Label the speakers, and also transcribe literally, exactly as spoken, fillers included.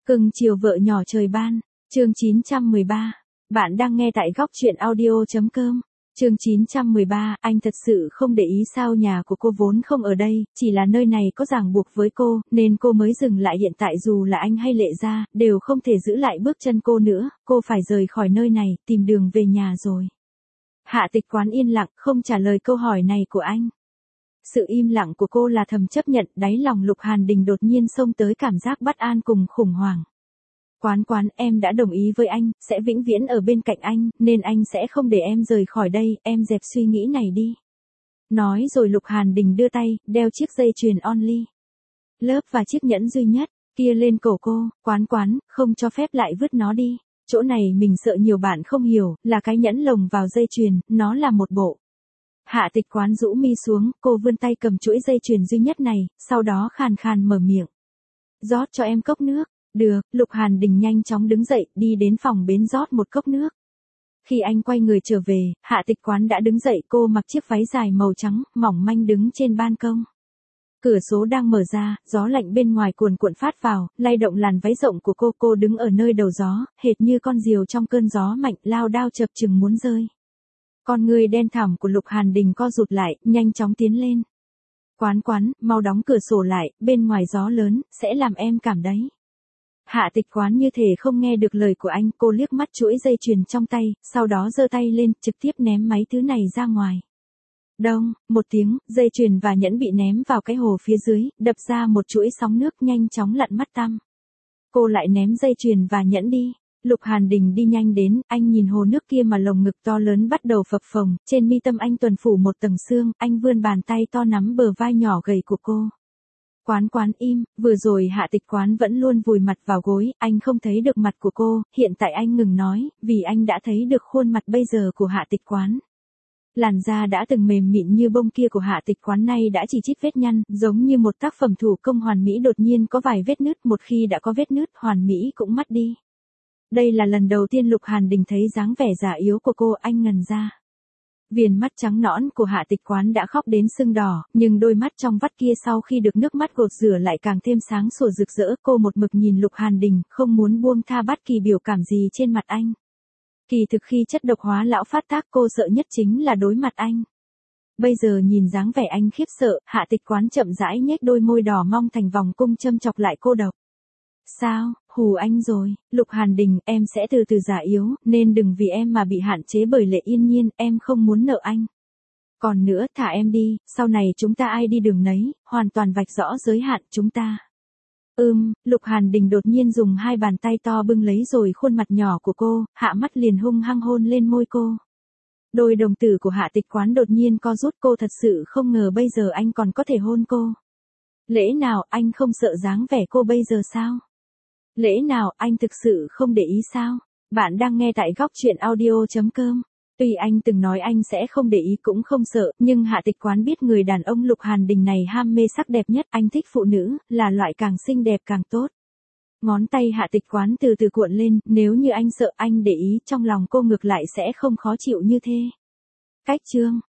Speaker 1: Cưng chiều vợ nhỏ trời ban, chương chín trăm mười ba. Bạn đang nghe tại góc truyện audio chấm com. Chương chín trăm mười ba, anh thật sự không để ý sao nhà của cô vốn không ở đây, chỉ là nơi này có ràng buộc với cô, nên cô mới dừng lại. Hiện tại dù là anh hay Lệ Gia, đều không thể giữ lại bước chân cô nữa, cô phải rời khỏi nơi này, tìm đường về nhà rồi. Hạ Tịch Quán yên lặng, không trả lời câu hỏi này của anh. Sự im lặng của cô là thầm chấp nhận, đáy lòng Lục Hàn Đình đột nhiên xông tới cảm giác bất an cùng khủng hoảng. Quán Quán, em đã đồng ý với anh, sẽ vĩnh viễn ở bên cạnh anh, nên anh sẽ không để em rời khỏi đây, em dẹp suy nghĩ này đi. Nói rồi Lục Hàn Đình đưa tay, đeo chiếc dây chuyền only lớp và chiếc nhẫn duy nhất kia lên cổ cô. Quán Quán, không cho phép lại vứt nó đi. Chỗ này mình sợ nhiều bạn không hiểu, là cái nhẫn lồng vào dây chuyền, nó là một bộ. Hạ Tịch Quán rũ mi xuống, cô vươn tay cầm chuỗi dây chuyền duy nhất này, sau đó khàn khàn mở miệng. Rót cho em cốc nước. Được, Lục Hàn Đình nhanh chóng đứng dậy, đi đến phòng bến rót một cốc nước. Khi anh quay người trở về, Hạ Tịch Quán đã đứng dậy, cô mặc chiếc váy dài màu trắng, mỏng manh đứng trên ban công. Cửa sổ đang mở ra, gió lạnh bên ngoài cuồn cuộn phát vào, lay động làn váy rộng của cô. Cô đứng ở nơi đầu gió, hệt như con diều trong cơn gió mạnh, lao đao chập chừng muốn rơi. Con người đen thẳm của Lục Hàn Đình co rụt lại, nhanh chóng tiến lên. Quán Quán, mau đóng cửa sổ lại, bên ngoài gió lớn, sẽ làm em cảm đấy. Hạ Tịch Quán như thể không nghe được lời của anh, cô liếc mắt chuỗi dây chuyền trong tay, sau đó giơ tay lên, trực tiếp ném mấy thứ này ra ngoài. Đông, một tiếng, dây chuyền và nhẫn bị ném vào cái hồ phía dưới, đập ra một chuỗi sóng nước nhanh chóng lặn mắt tăm. Cô lại ném dây chuyền và nhẫn đi. Lục Hàn Đình đi nhanh đến, anh nhìn hồ nước kia mà lồng ngực to lớn bắt đầu phập phồng, trên mi tâm anh tuần phủ một tầng sương, anh vươn bàn tay to nắm bờ vai nhỏ gầy của cô. Quán Quán im, vừa rồi Hạ Tịch Quán vẫn luôn vùi mặt vào gối, anh không thấy được mặt của cô, hiện tại anh ngừng nói, vì anh đã thấy được khuôn mặt bây giờ của Hạ Tịch Quán. Làn da đã từng mềm mịn như bông kia của Hạ Tịch Quán nay đã chỉ chít vết nhăn, giống như một tác phẩm thủ công hoàn mỹ đột nhiên có vài vết nứt, một khi đã có vết nứt, hoàn mỹ cũng mất đi. Đây là lần đầu tiên Lục Hàn Đình thấy dáng vẻ già yếu của cô, anh ngần ra. Viền mắt trắng nõn của Hạ Tịch Quán đã khóc đến sưng đỏ, nhưng đôi mắt trong vắt kia sau khi được nước mắt gột rửa lại càng thêm sáng sủa rực rỡ. Cô một mực nhìn Lục Hàn Đình, không muốn buông tha bất kỳ biểu cảm gì trên mặt anh. Kỳ thực khi chất độc hóa lão phát tác, cô sợ nhất chính là đối mặt anh. Bây giờ nhìn dáng vẻ anh khiếp sợ, Hạ Tịch Quán chậm rãi nhếch đôi môi đỏ mong thành vòng cung châm chọc lại cô độc. Sao, hù anh rồi, Lục Hàn Đình, em sẽ từ từ già yếu, nên đừng vì em mà bị hạn chế bởi Lệ Yên Nhiên, em không muốn nợ anh. Còn nữa, thả em đi, sau này chúng ta ai đi đường nấy, hoàn toàn vạch rõ giới hạn chúng ta. Ừm, Lục Hàn Đình đột nhiên dùng hai bàn tay to bưng lấy rồi khuôn mặt nhỏ của cô, hạ mắt liền hung hăng hôn lên môi cô. Đôi đồng tử của Hạ Tịch Quán đột nhiên co rút, cô thật sự không ngờ bây giờ anh còn có thể hôn cô. Lẽ nào anh không sợ dáng vẻ cô bây giờ sao? Lẽ nào anh thực sự không để ý sao? Bạn đang nghe tại góc truyện audio chấm com. Tuy anh từng nói anh sẽ không để ý cũng không sợ, nhưng Hạ Tịch Quán biết người đàn ông Lục Hàn Đình này ham mê sắc đẹp nhất, anh thích phụ nữ, là loại càng xinh đẹp càng tốt. Ngón tay Hạ Tịch Quán từ từ cuộn lên, nếu như anh sợ anh để ý, trong lòng cô ngược lại sẽ không khó chịu như thế. Cách chương